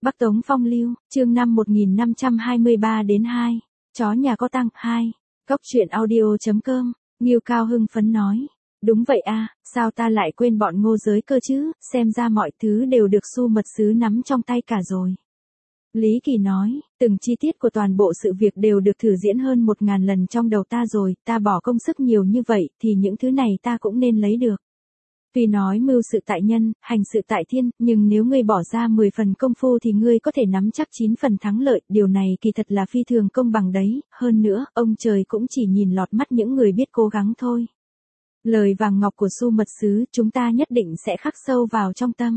Bắc Tống Phong Lưu, chương 5 1523 đến 2. Chó nhà có tăng 2. Góc truyện audio.com. Ngưu Cao hưng phấn nói. Đúng vậy a, sao ta lại quên bọn Ngô Giới Cơ chứ, xem ra mọi thứ đều được Xu Mật Sứ nắm trong tay cả rồi. Lý Kỳ nói, từng chi tiết của toàn bộ sự việc đều được thử diễn hơn 1000 lần trong đầu ta rồi, ta bỏ công sức nhiều như vậy thì những thứ này ta cũng nên lấy được. Tuy nói mưu sự tại nhân, hành sự tại thiên, nhưng nếu ngươi bỏ ra 10 phần công phu thì ngươi có thể nắm chắc 9 phần thắng lợi, điều này kỳ thật là phi thường công bằng đấy, hơn nữa, ông trời cũng chỉ nhìn lọt mắt những người biết cố gắng thôi. Lời vàng ngọc của Xu Mật Sứ chúng ta nhất định sẽ khắc sâu vào trong tâm.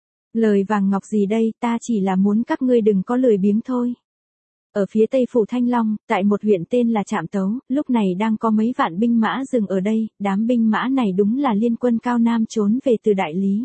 Lời vàng ngọc gì đây, ta chỉ là muốn các ngươi đừng có lười biếng thôi. Ở phía tây phủ Thanh Long, tại một huyện tên là Trạm Tấu, lúc này đang có mấy vạn binh mã dừng ở đây, đám binh mã này đúng là liên quân Cao Nam trốn về từ Đại Lý.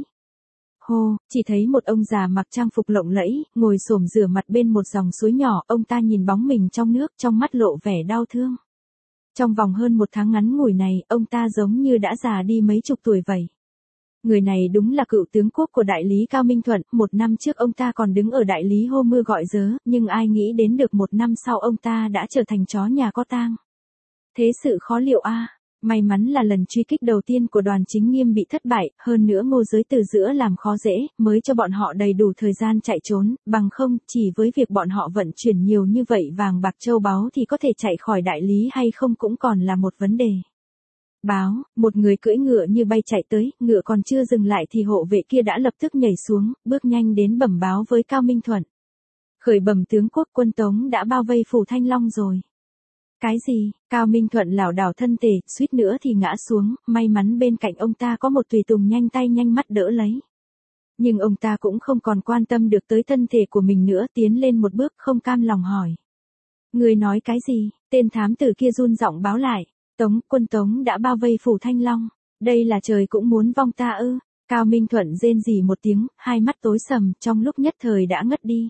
Hô, chỉ thấy một ông già mặc trang phục lộng lẫy, ngồi xổm rửa mặt bên một dòng suối nhỏ, ông ta nhìn bóng mình trong nước, trong mắt lộ vẻ đau thương. Trong vòng hơn 1 tháng ngắn ngủi này, ông ta giống như đã già đi mấy chục tuổi vậy. Người này đúng là cựu tướng quốc của Đại Lý Cao Minh Thuận, 1 năm trước ông ta còn đứng ở Đại Lý hô mưa gọi gió, nhưng ai nghĩ đến được 1 năm sau ông ta đã trở thành chó nhà có tang. Thế sự khó liệu a. May mắn là lần truy kích đầu tiên của Đoàn Chính Nghiêm bị thất bại, hơn nữa Ngô Giới từ giữa làm khó dễ, mới cho bọn họ đầy đủ thời gian chạy trốn, bằng không, chỉ với việc bọn họ vận chuyển nhiều như vậy vàng bạc châu báu thì có thể chạy khỏi Đại Lý hay không cũng còn là một vấn đề. Báo, một người cưỡi ngựa như bay chạy tới, ngựa còn chưa dừng lại thì hộ vệ kia đã lập tức nhảy xuống, bước nhanh đến bẩm báo với Cao Minh Thuận. Khởi bẩm tướng quốc, quân Tống đã bao vây phủ Thanh Long rồi. Cái gì? Cao Minh Thuận lảo đảo thân thể, suýt nữa thì ngã xuống, may mắn bên cạnh ông ta có một tùy tùng nhanh tay nhanh mắt đỡ lấy. Nhưng ông ta cũng không còn quan tâm được tới thân thể của mình nữa, tiến lên một bước không cam lòng hỏi. Người nói cái gì? Tên thám tử kia run giọng báo lại. Quân Tống đã bao vây phủ Thanh Long. Đây là trời cũng muốn vong ta ư? Cao Minh Thuận rên rỉ một tiếng, hai mắt tối sầm, trong lúc nhất thời đã ngất đi.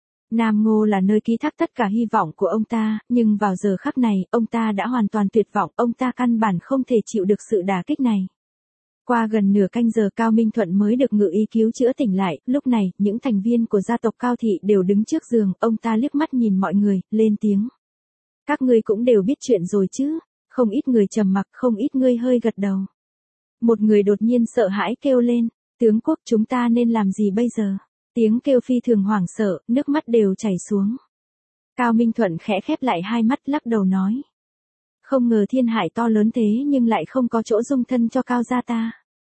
Nam Ngô là nơi ký thác tất cả hy vọng của ông ta, nhưng vào giờ khắc này, ông ta đã hoàn toàn tuyệt vọng, ông ta căn bản không thể chịu được sự đả kích này. Qua gần nửa canh giờ Cao Minh Thuận mới được ngự y cứu chữa tỉnh lại, lúc này, những thành viên của gia tộc Cao Thị đều đứng trước giường, ông ta liếc mắt nhìn mọi người, lên tiếng. Các ngươi cũng đều biết chuyện rồi chứ? Không ít người trầm mặc, không ít người hơi gật đầu. Một người đột nhiên sợ hãi kêu lên, tướng quốc chúng ta nên làm gì bây giờ? Tiếng kêu phi thường hoảng sợ, nước mắt đều chảy xuống. Cao Minh Thuận khẽ khép lại hai mắt lắc đầu nói. Không ngờ thiên hải to lớn thế nhưng lại không có chỗ dung thân cho Cao gia ta.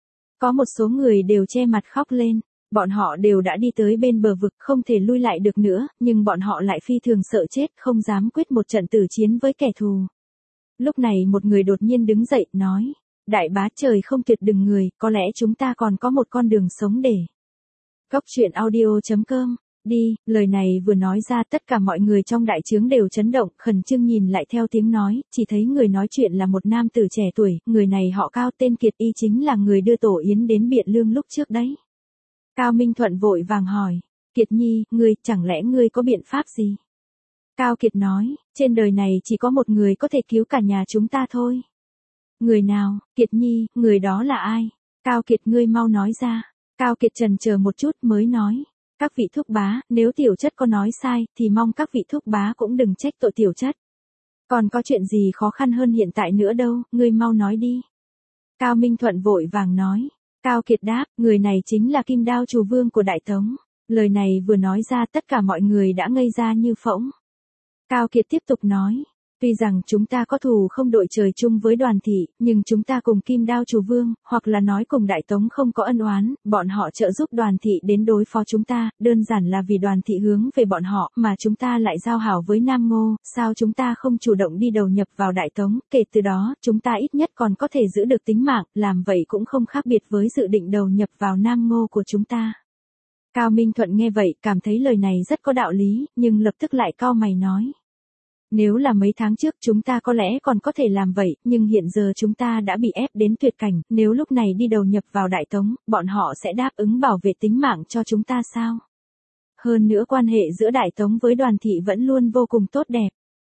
Có một số người đều che mặt khóc lên, bọn họ đều đã đi tới bên bờ vực không thể lui lại được nữa, nhưng bọn họ lại phi thường sợ chết không dám quyết một trận tử chiến với kẻ thù. Lúc này một người đột nhiên đứng dậy, nói, đại bá trời không tuyệt đừng người, có lẽ chúng ta còn có một con đường sống để. Góc truyện audio.com, đi, lời này vừa nói ra tất cả mọi người trong đại trướng đều chấn động, khẩn trương nhìn lại theo tiếng nói, chỉ thấy người nói chuyện là một nam tử trẻ tuổi, người này họ Cao tên Kiệt y chính là người đưa Tổ Yến đến Biện Lương lúc trước đấy. Cao Minh Thuận vội vàng hỏi, Kiệt Nhi, ngươi, chẳng lẽ ngươi có biện pháp gì? Cao Kiệt nói, trên đời này chỉ có một người có thể cứu cả nhà chúng ta thôi. Người nào? Kiệt Nhi, người đó là ai? Cao Kiệt ngươi mau nói ra. Cao Kiệt chần chờ một chút mới nói. Các vị thúc bá, nếu tiểu chất có nói sai, thì mong các vị thúc bá cũng đừng trách tội tiểu chất. Còn có chuyện gì khó khăn hơn hiện tại nữa đâu, ngươi mau nói đi. Cao Minh Thuận vội vàng nói. Cao Kiệt đáp, người này chính là Kim Đao Trù Vương của Đại Tống. Lời này vừa nói ra tất cả mọi người đã ngây ra như phỗng. Cao Kiệt tiếp tục nói, tuy rằng chúng ta có thù không đội trời chung với Đoàn Thị, nhưng chúng ta cùng Kim Đao Trù Vương, hoặc là nói cùng Đại Tống không có ân oán, bọn họ trợ giúp Đoàn Thị đến đối phó chúng ta, đơn giản là vì Đoàn Thị hướng về bọn họ, mà chúng ta lại giao hảo với Nam Ngô, sao chúng ta không chủ động đi đầu nhập vào Đại Tống, kể từ đó, chúng ta ít nhất còn có thể giữ được tính mạng, làm vậy cũng không khác biệt với dự định đầu nhập vào Nam Ngô của chúng ta. Cao Minh Thuận nghe vậy, cảm thấy lời này rất có đạo lý, nhưng lập tức lại cau mày nói. Nếu là mấy tháng trước chúng ta có lẽ còn có thể làm vậy, nhưng hiện giờ chúng ta đã bị ép đến tuyệt cảnh, nếu lúc này đi đầu nhập vào Đại Tống, bọn họ sẽ đáp ứng bảo vệ tính mạng cho chúng ta sao? Hơn nữa quan hệ giữa Đại Tống với Đoàn Thị vẫn luôn vô cùng tốt đẹp.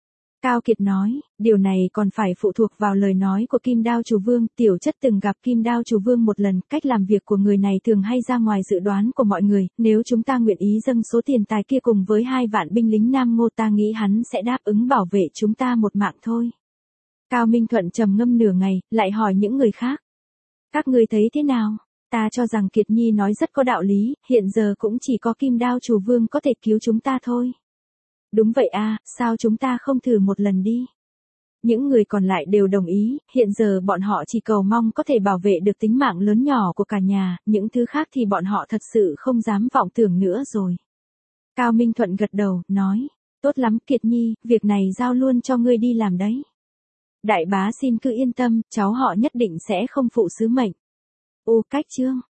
Cao Kiệt nói, điều này còn phải phụ thuộc vào lời nói của Kim Đao Chủ Vương. Tiểu chất từng gặp Kim Đao Chủ Vương một lần, cách làm việc của người này thường hay ra ngoài dự đoán của mọi người. Nếu chúng ta nguyện ý dâng số tiền tài kia cùng với 2 vạn binh lính Nam Ngô, ta nghĩ hắn sẽ đáp ứng bảo vệ chúng ta một mạng thôi. Cao Minh Thuận trầm ngâm nửa ngày, lại hỏi những người khác. Các ngươi thấy thế nào? Ta cho rằng Kiệt Nhi nói rất có đạo lý, hiện giờ cũng chỉ có Kim Đao Chủ Vương có thể cứu chúng ta thôi. Đúng vậy a, sao chúng ta không thử một lần đi? Những người còn lại đều đồng ý, hiện giờ bọn họ chỉ cầu mong có thể bảo vệ được tính mạng lớn nhỏ của cả nhà, những thứ khác thì bọn họ thật sự không dám vọng tưởng nữa rồi. Cao Minh Thuận gật đầu, nói, tốt lắm Kiệt Nhi, việc này giao luôn cho ngươi đi làm đấy. Đại bá xin cứ yên tâm, cháu họ nhất định sẽ không phụ sứ mệnh. Ô cách chương.